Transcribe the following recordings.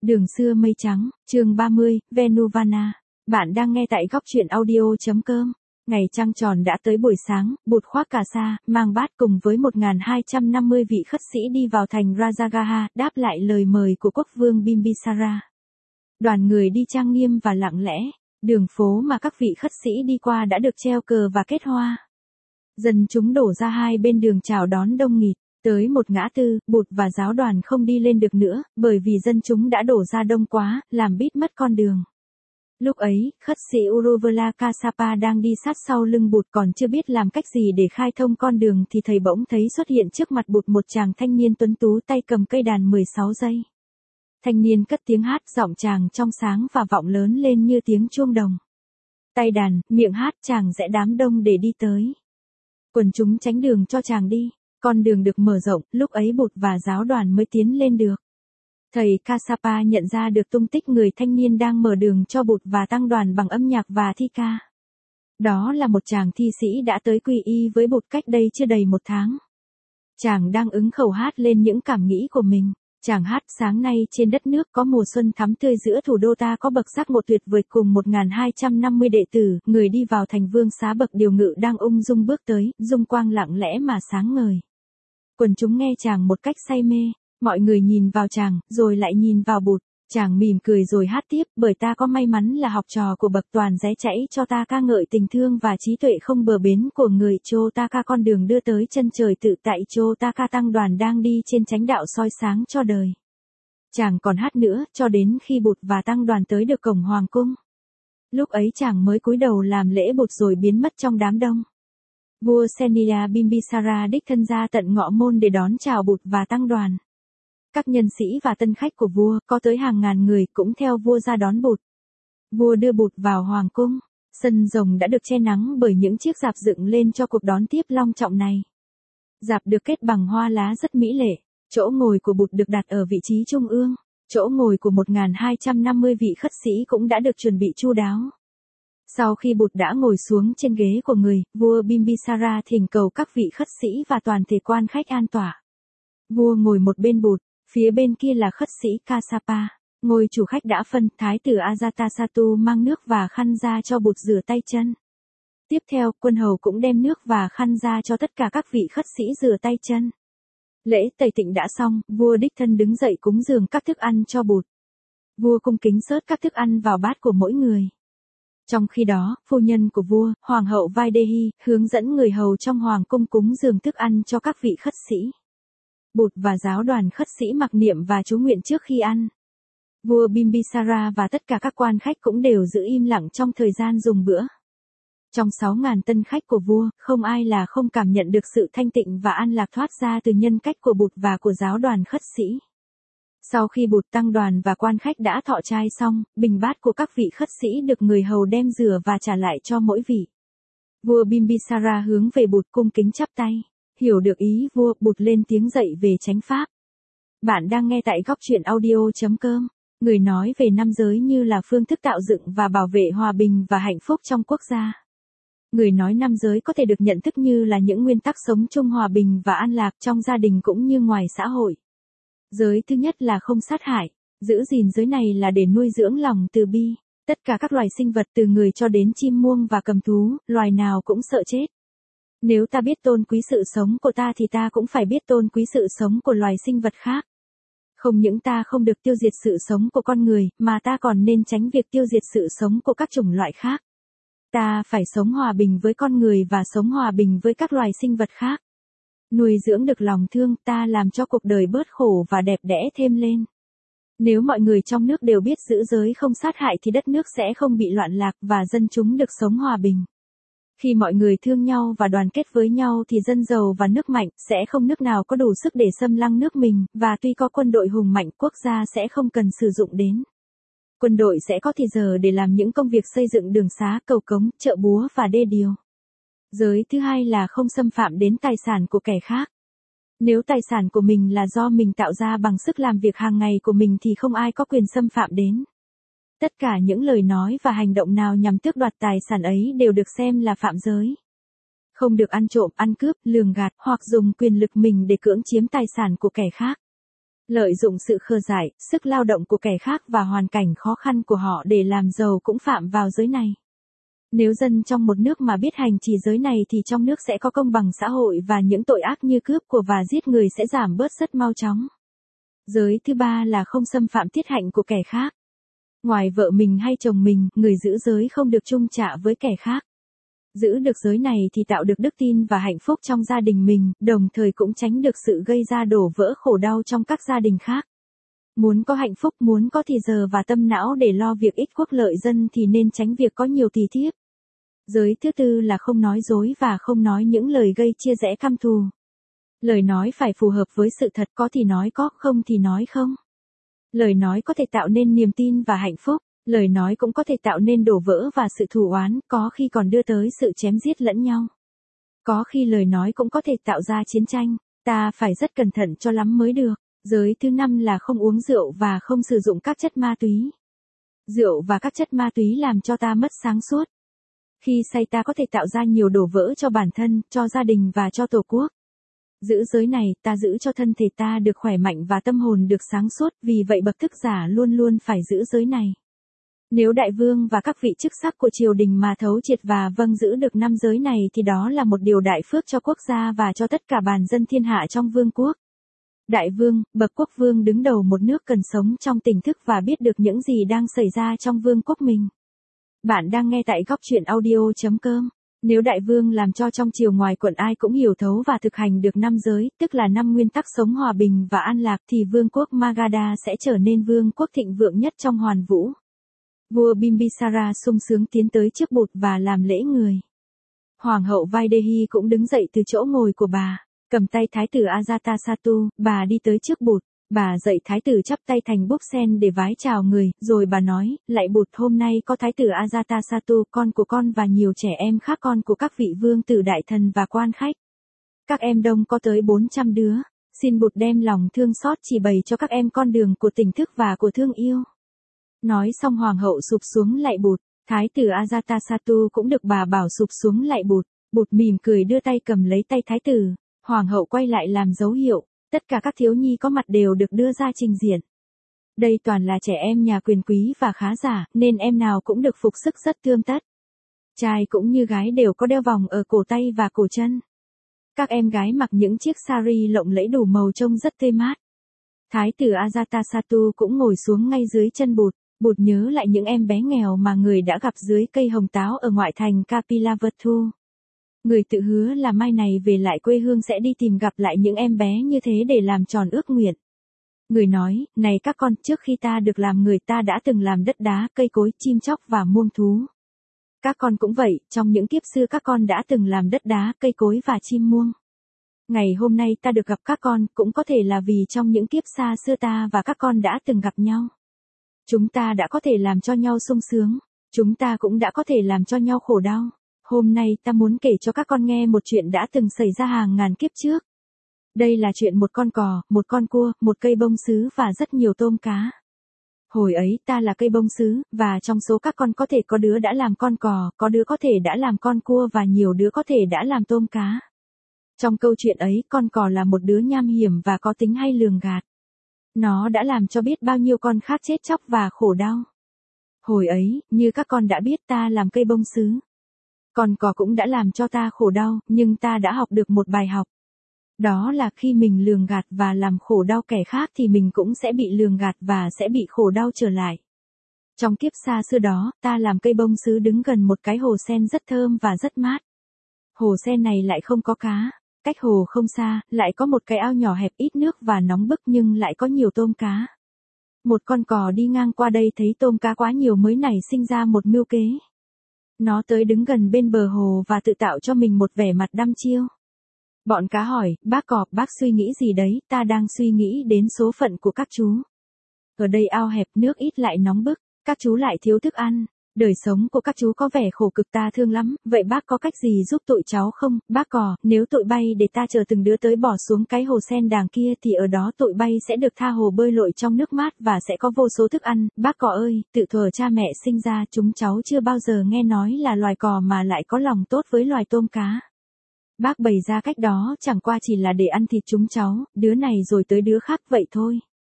Đường xưa mây trắng, chương 30, Venuvana. Bạn đang nghe tại góc truyện audio.com. Ngày trăng tròn đã tới buổi sáng, Bụt khoác cà sa, mang bát cùng với 1250 vị khất sĩ đi vào thành Rajagaha, đáp lại lời mời của quốc vương Bimbisara. Đoàn người đi trang nghiêm và lặng lẽ, đường phố mà các vị khất sĩ đi qua đã được treo cờ và kết hoa. Dân chúng đổ ra hai bên đường chào đón đông nghịt. Tới một ngã tư, Bụt và giáo đoàn không đi lên được nữa, bởi vì dân chúng đã đổ ra đông quá, làm bít mất con đường. Lúc ấy, khất sĩ Uruvela Kassapa đang đi sát sau lưng Bụt, còn chưa biết làm cách gì để khai thông con đường thì thầy bỗng thấy xuất hiện trước mặt Bụt một chàng thanh niên tuấn tú tay cầm cây đàn 16 giây. Thanh niên cất tiếng hát, giọng chàng trong sáng và vọng lớn lên như tiếng chuông đồng. Tay đàn, miệng hát, chàng rẽ đám đông để đi tới. Quần chúng tránh đường cho chàng đi. Con đường được mở rộng, lúc ấy Bụt và giáo đoàn mới tiến lên được. Thầy Kassapa nhận ra được tung tích người thanh niên đang mở đường cho Bụt và tăng đoàn bằng âm nhạc và thi ca. Đó là một chàng thi sĩ đã tới quy y với Bụt cách đây chưa đầy một tháng. Chàng đang ứng khẩu hát lên những cảm nghĩ của mình. Chàng hát: sáng nay trên đất nước có mùa xuân thắm tươi, giữa thủ đô ta có bậc giác ngộ tuyệt vời cùng 1250 đệ tử, người đi vào thành vương xá bậc điều ngự đang ung dung bước tới, dung quang lặng lẽ mà sáng ngời. Quần chúng nghe chàng một cách say mê, mọi người nhìn vào chàng, rồi lại nhìn vào Bụt. Chàng mỉm cười rồi hát tiếp: bởi ta có may mắn là học trò của bậc toàn rẽ chảy cho ta ca ngợi tình thương và trí tuệ không bờ bến của người Chotaka, con đường đưa tới chân trời tự tại Chotaka, tăng đoàn đang đi trên chánh đạo soi sáng cho đời. Chàng còn hát nữa, cho đến khi Bụt và tăng đoàn tới được cổng hoàng cung. Lúc ấy chàng mới cúi đầu làm lễ Bụt rồi biến mất trong đám đông. Vua Senia Bimbisara đích thân ra tận ngọ môn để đón chào Bụt và tăng đoàn. Các nhân sĩ và tân khách của vua, có tới hàng ngàn người, cũng theo vua ra đón Bụt. Vua đưa Bụt vào hoàng cung. Sân rồng đã được che nắng bởi những chiếc rạp dựng lên cho cuộc đón tiếp long trọng này. Rạp được kết bằng hoa lá rất mỹ lệ. Chỗ ngồi của Bụt được đặt ở vị trí trung ương. Chỗ ngồi của 1250 vị khất sĩ cũng đã được chuẩn bị chu đáo. Sau khi Bụt đã ngồi xuống trên ghế của người, vua Bimbisara thỉnh cầu các vị khất sĩ và toàn thể quan khách an tọa. Vua ngồi một bên Bụt, phía bên kia là khất sĩ Kassapa. Ngôi chủ khách đã phân, thái tử Ajatasattu mang nước và khăn ra cho Bụt rửa tay chân. Tiếp theo, quân hầu cũng đem nước và khăn ra cho tất cả các vị khất sĩ rửa tay chân. Lễ tẩy tịnh đã xong, vua đích thân đứng dậy cúng dường các thức ăn cho Bụt. Vua cung kính xớt các thức ăn vào bát của mỗi người. Trong khi đó, phu nhân của vua, hoàng hậu Vaidehi, hướng dẫn người hầu trong hoàng cung cúng dường thức ăn cho các vị khất sĩ. Bụt và giáo đoàn khất sĩ mặc niệm và chú nguyện trước khi ăn. Vua Bimbisara và tất cả các quan khách cũng đều giữ im lặng trong thời gian dùng bữa. Trong 6.000 tân khách của vua, không ai là không cảm nhận được sự thanh tịnh và an lạc thoát ra từ nhân cách của Bụt và của giáo đoàn khất sĩ. Sau khi Bụt, tăng đoàn và quan khách đã thọ trai xong, bình bát của các vị khất sĩ được người hầu đem rửa và trả lại cho mỗi vị. Vua Bimbisara hướng về Bụt cung kính chắp tay. Hiểu được ý vua, Bụt lên tiếng dạy về chánh pháp. Bạn đang nghe tại góc truyện audio.com. Người nói về nam giới như là phương thức tạo dựng và bảo vệ hòa bình và hạnh phúc trong quốc gia. Người nói nam giới có thể được nhận thức như là những nguyên tắc sống chung hòa bình và an lạc trong gia đình cũng như ngoài xã hội. Giới thứ nhất là không sát hại. Giữ gìn giới này là để nuôi dưỡng lòng từ bi. Tất cả các loài sinh vật từ người cho đến chim muông và cầm thú, loài nào cũng sợ chết. Nếu ta biết tôn quý sự sống của ta thì ta cũng phải biết tôn quý sự sống của loài sinh vật khác. Không những ta không được tiêu diệt sự sống của con người, mà ta còn nên tránh việc tiêu diệt sự sống của các chủng loại khác. Ta phải sống hòa bình với con người và sống hòa bình với các loài sinh vật khác. Nuôi dưỡng được lòng thương, ta làm cho cuộc đời bớt khổ và đẹp đẽ thêm lên. Nếu mọi người trong nước đều biết giữ giới không sát hại thì đất nước sẽ không bị loạn lạc và dân chúng được sống hòa bình. Khi mọi người thương nhau và đoàn kết với nhau thì dân giàu và nước mạnh, sẽ không nước nào có đủ sức để xâm lăng nước mình, và tuy có quân đội hùng mạnh, quốc gia sẽ không cần sử dụng đến. Quân đội sẽ có thì giờ để làm những công việc xây dựng đường xá, cầu cống, chợ búa và đê điều. Giới thứ hai là không xâm phạm đến tài sản của kẻ khác. Nếu tài sản của mình là do mình tạo ra bằng sức làm việc hàng ngày của mình thì không ai có quyền xâm phạm đến. Tất cả những lời nói và hành động nào nhằm tước đoạt tài sản ấy đều được xem là phạm giới. Không được ăn trộm, ăn cướp, lường gạt hoặc dùng quyền lực mình để cưỡng chiếm tài sản của kẻ khác. Lợi dụng sự khờ dại, sức lao động của kẻ khác và hoàn cảnh khó khăn của họ để làm giàu cũng phạm vào giới này. Nếu dân trong một nước mà biết hành trì giới này thì trong nước sẽ có công bằng xã hội và những tội ác như cướp của và giết người sẽ giảm bớt rất mau chóng. Giới thứ ba là không xâm phạm tiết hạnh của kẻ khác. Ngoài vợ mình hay chồng mình, người giữ giới không được chung chạ với kẻ khác. Giữ được giới này thì tạo được đức tin và hạnh phúc trong gia đình mình, đồng thời cũng tránh được sự gây ra đổ vỡ khổ đau trong các gia đình khác. Muốn có hạnh phúc, muốn có thì giờ và tâm não để lo việc ích quốc lợi dân thì nên tránh việc có nhiều tỳ thiếp. Giới thứ tư là không nói dối và không nói những lời gây chia rẽ căm thù. Lời nói phải phù hợp với sự thật, có thì nói có, không thì nói không. Lời nói có thể tạo nên niềm tin và hạnh phúc, lời nói cũng có thể tạo nên đổ vỡ và sự thù oán, có khi còn đưa tới sự chém giết lẫn nhau. Có khi lời nói cũng có thể tạo ra chiến tranh, ta phải rất cẩn thận cho lắm mới được. Giới thứ năm là không uống rượu và không sử dụng các chất ma túy. Rượu và các chất ma túy làm cho ta mất sáng suốt. Khi say ta có thể tạo ra nhiều đổ vỡ cho bản thân, cho gia đình và cho tổ quốc. Giữ giới này, ta giữ cho thân thể ta được khỏe mạnh và tâm hồn được sáng suốt, vì vậy bậc thức giả luôn luôn phải giữ giới này. Nếu đại vương và các vị chức sắc của triều đình mà thấu triệt và vâng giữ được 5 giới này thì đó là một điều đại phước cho quốc gia và cho tất cả bàn dân thiên hạ trong vương quốc. Đại vương, bậc quốc vương đứng đầu một nước cần sống trong tỉnh thức và biết được những gì đang xảy ra trong vương quốc mình. Bạn đang nghe tại góc truyện audio.com. Nếu đại vương làm cho trong triều ngoài quận ai cũng hiểu thấu và thực hành được 5 giới, tức là 5 nguyên tắc sống hòa bình và an lạc thì vương quốc Magadha sẽ trở nên vương quốc thịnh vượng nhất trong hoàn vũ. Vua Bimbisara sung sướng tiến tới trước bụt và làm lễ người. Hoàng hậu Vaidehi cũng đứng dậy từ chỗ ngồi của bà, cầm tay thái tử Ajatasattu, bà đi tới trước bụt. Bà dạy thái tử chắp tay thành búp sen để vái chào người, rồi bà nói, lạy bụt, hôm nay có thái tử Ajatasattu, con của con và nhiều trẻ em khác, con của các vị vương tử đại thần và quan khách. Các em đông có tới 400 đứa, xin bụt đem lòng thương xót chỉ bày cho các em con đường của tỉnh thức và của thương yêu. Nói xong hoàng hậu sụp xuống lạy bụt, thái tử Ajatasattu cũng được bà bảo sụp xuống lạy bụt. Bụt mỉm cười đưa tay cầm lấy tay thái tử, hoàng hậu quay lại làm dấu hiệu. Tất cả các thiếu nhi có mặt đều được đưa ra trình diện. Đây toàn là trẻ em nhà quyền quý và khá giả, nên em nào cũng được phục sức rất tươm tất. Trai cũng như gái đều có đeo vòng ở cổ tay và cổ chân. Các em gái mặc những chiếc sari lộng lẫy đủ màu trông rất tươi mát. Thái tử Ajatasattu cũng ngồi xuống ngay dưới chân bụt. Bụt nhớ lại những em bé nghèo mà người đã gặp dưới cây hồng táo ở ngoại thành Kapilavatthu. Người tự hứa là mai này về lại quê hương sẽ đi tìm gặp lại những em bé như thế để làm tròn ước nguyện. Người nói, này các con, trước khi ta được làm người ta đã từng làm đất đá, cây cối, chim chóc và muông thú. Các con cũng vậy, trong những kiếp xưa các con đã từng làm đất đá, cây cối và chim muông. Ngày hôm nay ta được gặp các con, cũng có thể là vì trong những kiếp xa xưa ta và các con đã từng gặp nhau. Chúng ta đã có thể làm cho nhau sung sướng, chúng ta cũng đã có thể làm cho nhau khổ đau. Hôm nay ta muốn kể cho các con nghe một chuyện đã từng xảy ra hàng ngàn kiếp trước. Đây là chuyện một con cò, một con cua, một cây bông sứ và rất nhiều tôm cá. Hồi ấy ta là cây bông sứ, và trong số các con có thể có đứa đã làm con cò, có đứa có thể đã làm con cua và nhiều đứa có thể đã làm tôm cá. Trong câu chuyện ấy, con cò là một đứa nham hiểm và có tính hay lường gạt. Nó đã làm cho biết bao nhiêu con khác chết chóc và khổ đau. Hồi ấy, như các con đã biết, ta làm cây bông sứ. Con cò cũng đã làm cho ta khổ đau, nhưng ta đã học được một bài học. Đó là khi mình lường gạt và làm khổ đau kẻ khác thì mình cũng sẽ bị lường gạt và sẽ bị khổ đau trở lại. Trong kiếp xa xưa đó, ta làm cây bông sứ đứng gần một cái hồ sen rất thơm và rất mát. Hồ sen này lại không có cá. Cách hồ không xa, lại có một cái ao nhỏ hẹp ít nước và nóng bức nhưng lại có nhiều tôm cá. Một con cò đi ngang qua đây thấy tôm cá quá nhiều mới nảy sinh ra một mưu kế. Nó tới đứng gần bên bờ hồ và tự tạo cho mình một vẻ mặt đăm chiêu. Bọn cá hỏi, bác cọp, bác suy nghĩ gì đấy? Ta đang suy nghĩ đến số phận của các chú. Ở đây ao hẹp, nước ít lại nóng bức, các chú lại thiếu thức ăn. Đời sống của các chú có vẻ khổ cực, ta thương lắm, vậy bác có cách gì giúp tụi cháu không? Bác cò, nếu tụi bay để ta chờ từng đứa tới bỏ xuống cái hồ sen đàng kia thì ở đó tụi bay sẽ được tha hồ bơi lội trong nước mát và sẽ có vô số thức ăn. Bác cò ơi, tự thuở cha mẹ sinh ra chúng cháu chưa bao giờ nghe nói là loài cò mà lại có lòng tốt với loài tôm cá. Bác bày ra cách đó chẳng qua chỉ là để ăn thịt chúng cháu, đứa này rồi tới đứa khác vậy thôi.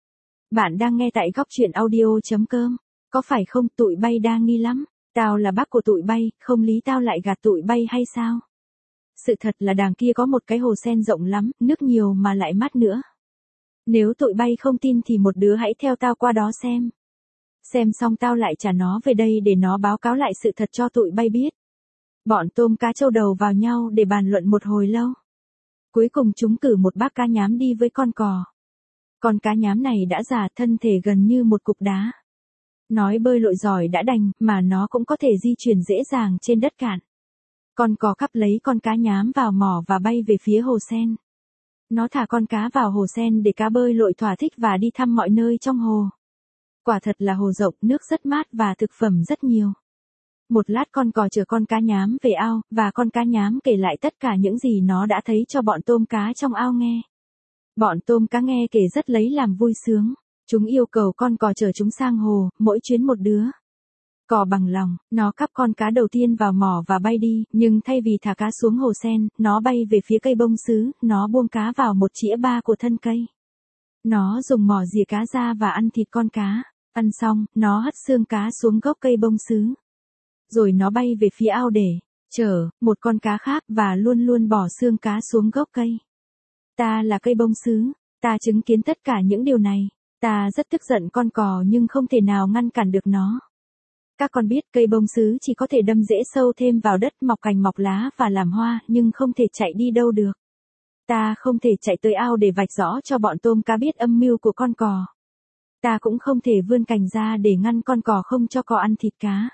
Bạn đang nghe tại góc chuyện audio.com. Có phải không, tụi bay đa nghi lắm. Tao là bác của tụi bay, không lý tao lại gạt tụi bay hay sao? Sự thật là đàng kia có một cái hồ sen rộng lắm, nước nhiều mà lại mát nữa. Nếu tụi bay không tin thì một đứa hãy theo tao qua đó xem. Xem xong tao lại trả nó về đây để nó báo cáo lại sự thật cho tụi bay biết. Bọn tôm cá châu đầu vào nhau để bàn luận một hồi lâu. Cuối cùng chúng cử một bác cá nhám đi với con cò. Con cá nhám này đã già, thân thể gần như một cục đá. Nói bơi lội giỏi đã đành, mà nó cũng có thể di chuyển dễ dàng trên đất cạn. Con cò cắp lấy con cá nhám vào mỏ và bay về phía hồ sen. Nó thả con cá vào hồ sen để cá bơi lội thỏa thích và đi thăm mọi nơi trong hồ. Quả thật là hồ rộng, nước rất mát và thực phẩm rất nhiều. Một lát con cò chở con cá nhám về ao, và con cá nhám kể lại tất cả những gì nó đã thấy cho bọn tôm cá trong ao nghe. Bọn tôm cá nghe kể rất lấy làm vui sướng. Chúng yêu cầu con cò chở chúng sang hồ, mỗi chuyến một đứa. Cò bằng lòng, nó cắp con cá đầu tiên vào mỏ và bay đi, nhưng thay vì thả cá xuống hồ sen, nó bay về phía cây bông sứ, nó buông cá vào một chĩa ba của thân cây. Nó dùng mỏ rỉa cá ra và ăn thịt con cá. Ăn xong, nó hất xương cá xuống gốc cây bông sứ. Rồi nó bay về phía ao để chở một con cá khác và luôn luôn bỏ xương cá xuống gốc cây. Ta là cây bông sứ, ta chứng kiến tất cả những điều này. Ta rất tức giận con cò nhưng không thể nào ngăn cản được nó. Các con biết cây bông sứ chỉ có thể đâm rễ sâu thêm vào đất, mọc cành mọc lá và làm hoa, nhưng không thể chạy đi đâu được. Ta không thể chạy tới ao để vạch rõ cho bọn tôm cá biết âm mưu của con cò. Ta cũng không thể vươn cành ra để ngăn con cò không cho cò ăn thịt cá.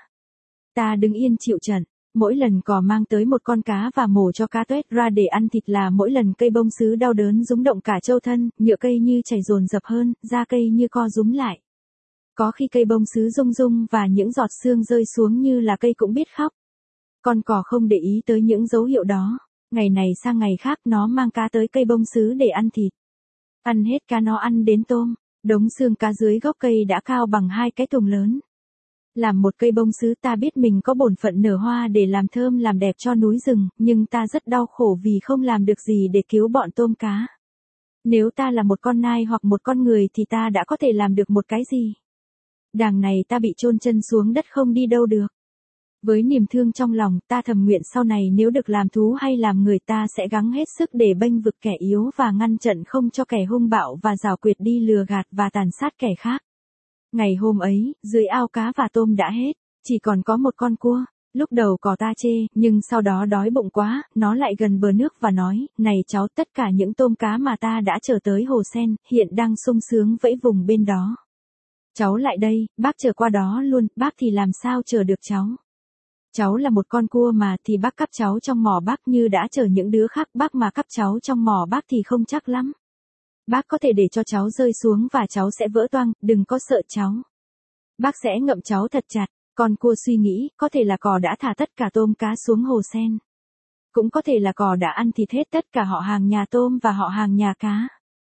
Ta đứng yên chịu trận. Mỗi lần cò mang tới một con cá và mổ cho cá tuét ra để ăn thịt là mỗi lần cây bông sứ đau đớn rúng động cả châu thân, nhựa cây như chảy dồn dập hơn, da cây như co rúm lại. Có khi cây bông sứ rung rung và những giọt sương rơi xuống như là cây cũng biết khóc. Con cò không để ý tới những dấu hiệu đó. Ngày này sang ngày khác nó mang cá tới cây bông sứ để ăn thịt. Ăn hết cá nó ăn đến tôm. Đống xương cá dưới gốc cây đã cao bằng 2 cái thùng lớn. Làm một cây bông sứ ta biết mình có bổn phận nở hoa để làm thơm làm đẹp cho núi rừng, nhưng ta rất đau khổ vì không làm được gì để cứu bọn tôm cá. Nếu ta là một con nai hoặc một con người thì ta đã có thể làm được một cái gì. Đằng này ta bị chôn chân xuống đất không đi đâu được. Với niềm thương trong lòng, ta thầm nguyện sau này nếu được làm thú hay làm người ta sẽ gắng hết sức để bênh vực kẻ yếu và ngăn chặn không cho kẻ hung bạo và giảo quyệt đi lừa gạt và tàn sát kẻ khác. Ngày hôm ấy, dưới ao cá và tôm đã hết, chỉ còn có một con cua. Lúc đầu cò ta chê, nhưng sau đó đói bụng quá, nó lại gần bờ nước và nói, này cháu, tất cả những tôm cá mà ta đã chở tới hồ sen, hiện đang sung sướng vẫy vùng bên đó. Cháu lại đây, bác chở qua đó luôn, bác thì làm sao chở được cháu. Cháu là một con cua mà, thì bác cắp cháu trong mỏ bác như đã chở những đứa khác, bác mà cắp cháu trong mỏ bác thì không chắc lắm. Bác có thể để cho cháu rơi xuống và cháu sẽ vỡ toang, đừng có sợ cháu. Bác sẽ ngậm cháu thật chặt. Con cua suy nghĩ, có thể là cò đã thả tất cả tôm cá xuống hồ sen. Cũng có thể là cò đã ăn thịt hết tất cả họ hàng nhà tôm và họ hàng nhà cá.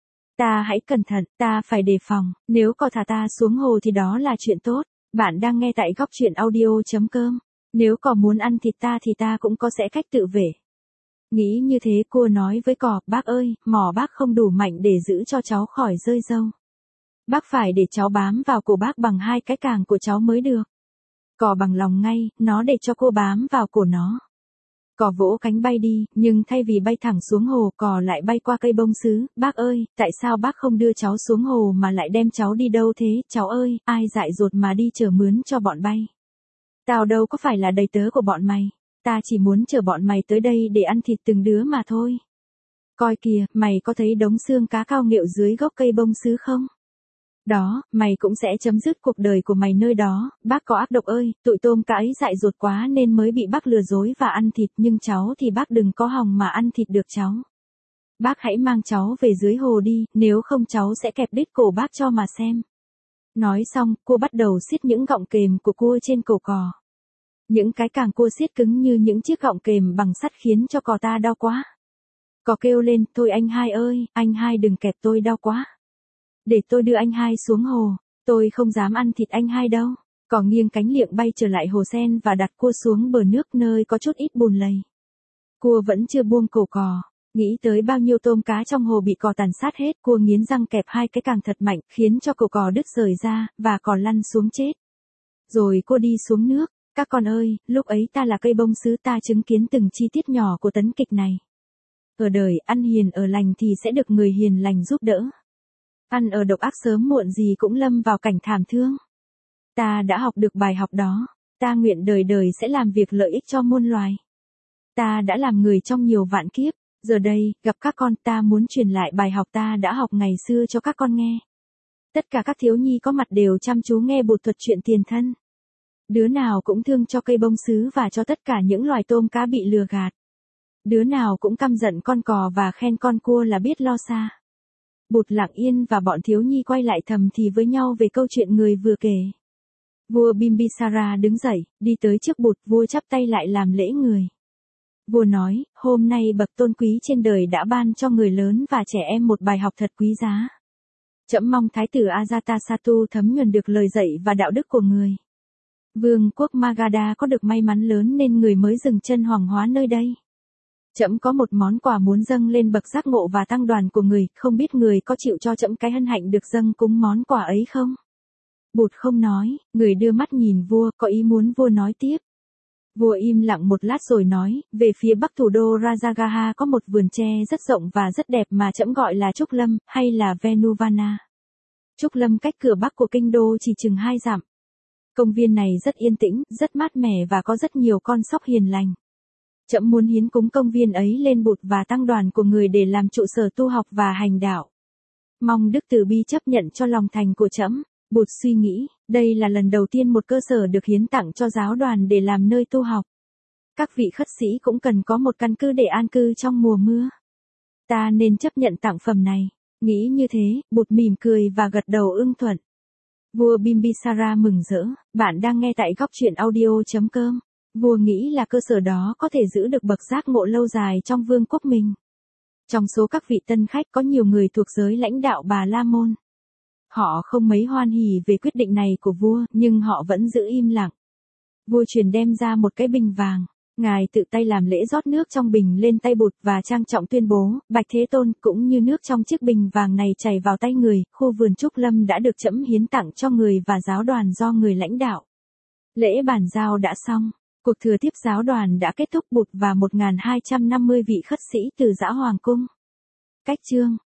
Ta hãy cẩn thận, ta phải đề phòng, nếu cò thả ta xuống hồ thì đó là chuyện tốt. Bạn đang nghe tại góc chuyện audio.com. Nếu cò muốn ăn thịt ta thì ta cũng có sẽ cách tự vệ. Nghĩ như thế cua nói với cò, bác ơi, mỏ bác không đủ mạnh để giữ cho cháu khỏi rơi râu. Bác phải để cháu bám vào cổ bác bằng 2 cái càng của cháu mới được. Cò bằng lòng ngay, nó để cho cua bám vào cổ nó. Cò vỗ cánh bay đi, nhưng thay vì bay thẳng xuống hồ, cò lại bay qua cây bông sứ. Bác ơi, tại sao bác không đưa cháu xuống hồ mà lại đem cháu đi đâu thế? Cháu ơi, ai dại dột mà đi chở mướn cho bọn bay? Tao đâu có phải là đầy tớ của bọn mày. Ta chỉ muốn chở bọn mày tới đây để ăn thịt từng đứa mà thôi. Coi kìa, mày có thấy đống xương cá cao nghệu dưới gốc cây bông sứ không? Đó, mày cũng sẽ chấm dứt cuộc đời của mày nơi đó. Bác có ác độc ơi, tụi tôm cá ấy dại dột quá nên mới bị bác lừa dối và ăn thịt, nhưng cháu thì bác đừng có hòng mà ăn thịt được cháu. Bác hãy mang cháu về dưới hồ đi, nếu không cháu sẽ kẹp đít cổ bác cho mà xem. Nói xong, cua bắt đầu siết những gọng kềm của cua trên cổ cò. Những cái càng cua siết cứng như những chiếc gọng kềm bằng sắt khiến cho cò ta đau quá. Cò kêu lên, thôi anh hai ơi, anh hai đừng kẹp tôi đau quá. Để tôi đưa anh hai xuống hồ, tôi không dám ăn thịt anh hai đâu. Cò nghiêng cánh liệng bay trở lại hồ sen và đặt cua xuống bờ nước nơi có chút ít bùn lầy. Cua vẫn chưa buông cổ cò. Nghĩ tới bao nhiêu tôm cá trong hồ bị cò tàn sát hết, cua nghiến răng kẹp hai cái càng thật mạnh, khiến cho cậu cò đứt rời ra, và cò lăn xuống chết. Rồi cô đi xuống nước. Các con ơi, lúc ấy ta là cây bông sứ, ta chứng kiến từng chi tiết nhỏ của tấn kịch này. Ở đời, ăn hiền ở lành thì sẽ được người hiền lành giúp đỡ. Ăn ở độc ác sớm muộn gì cũng lâm vào cảnh thảm thương. Ta đã học được bài học đó. Ta nguyện đời đời sẽ làm việc lợi ích cho muôn loài. Ta đã làm người trong nhiều vạn kiếp. Giờ đây, gặp các con, ta muốn truyền lại bài học ta đã học ngày xưa cho các con nghe. Tất cả các thiếu nhi có mặt đều chăm chú nghe bột thuật chuyện tiền thân. Đứa nào cũng thương cho cây bông sứ và cho tất cả những loài tôm cá bị lừa gạt. Đứa nào cũng căm giận con cò và khen con cua là biết lo xa. Bụt lặng yên và bọn thiếu nhi quay lại thầm thì với nhau về câu chuyện người vừa kể. Vua Bimbisara đứng dậy, đi tới trước Bụt, vua chắp tay lại làm lễ người. Vua nói, hôm nay bậc tôn quý trên đời đã ban cho người lớn và trẻ em một bài học thật quý giá. Trẫm mong Thái tử Ajatasattu thấm nhuần được lời dạy và đạo đức của người. Vương quốc Magadha có được may mắn lớn nên người mới dừng chân hoàng hóa nơi đây. Trẫm có một món quà muốn dâng lên bậc giác ngộ và tăng đoàn của người, không biết người có chịu cho trẫm cái hân hạnh được dâng cúng món quà ấy không? Bụt không nói, người đưa mắt nhìn vua, có ý muốn vua nói tiếp. Vua im lặng một lát rồi nói, về phía bắc thủ đô Rajagaha có một vườn tre rất rộng và rất đẹp mà trẫm gọi là Trúc Lâm, hay là Venuvana. Trúc Lâm cách cửa bắc của kinh đô chỉ chừng 2 dặm. Công viên này rất yên tĩnh, rất mát mẻ và có rất nhiều con sóc hiền lành. Trẫm muốn hiến cúng công viên ấy lên Bụt và tăng đoàn của người để làm trụ sở tu học và hành đạo. Mong Đức Từ Bi chấp nhận cho lòng thành của trẫm. Bụt suy nghĩ, đây là lần đầu tiên một cơ sở được hiến tặng cho giáo đoàn để làm nơi tu học. Các vị khất sĩ cũng cần có một căn cứ để an cư trong mùa mưa. Ta nên chấp nhận tặng phẩm này. Nghĩ như thế, Bụt mỉm cười và gật đầu ưng thuận. Vua Bimbisara mừng rỡ, bạn đang nghe tại góc truyện audio.com. Vua nghĩ là cơ sở đó có thể giữ được bậc giác ngộ lâu dài trong vương quốc mình. Trong số các vị tân khách có nhiều người thuộc giới lãnh đạo Bà La Môn. Họ không mấy hoan hỉ về quyết định này của vua, nhưng họ vẫn giữ im lặng. Vua truyền đem ra một cái bình vàng. Ngài tự tay làm lễ rót nước trong bình lên tay Bụt và trang trọng tuyên bố, Bạch Thế Tôn, cũng như nước trong chiếc bình vàng này chảy vào tay người, khu vườn Trúc Lâm đã được trẫm hiến tặng cho người và giáo đoàn do người lãnh đạo. Lễ bàn giao đã xong, cuộc thừa tiếp giáo đoàn đã kết thúc. Bụt và 1250 vị khất sĩ từ Dã Hoàng Cung. Cách chương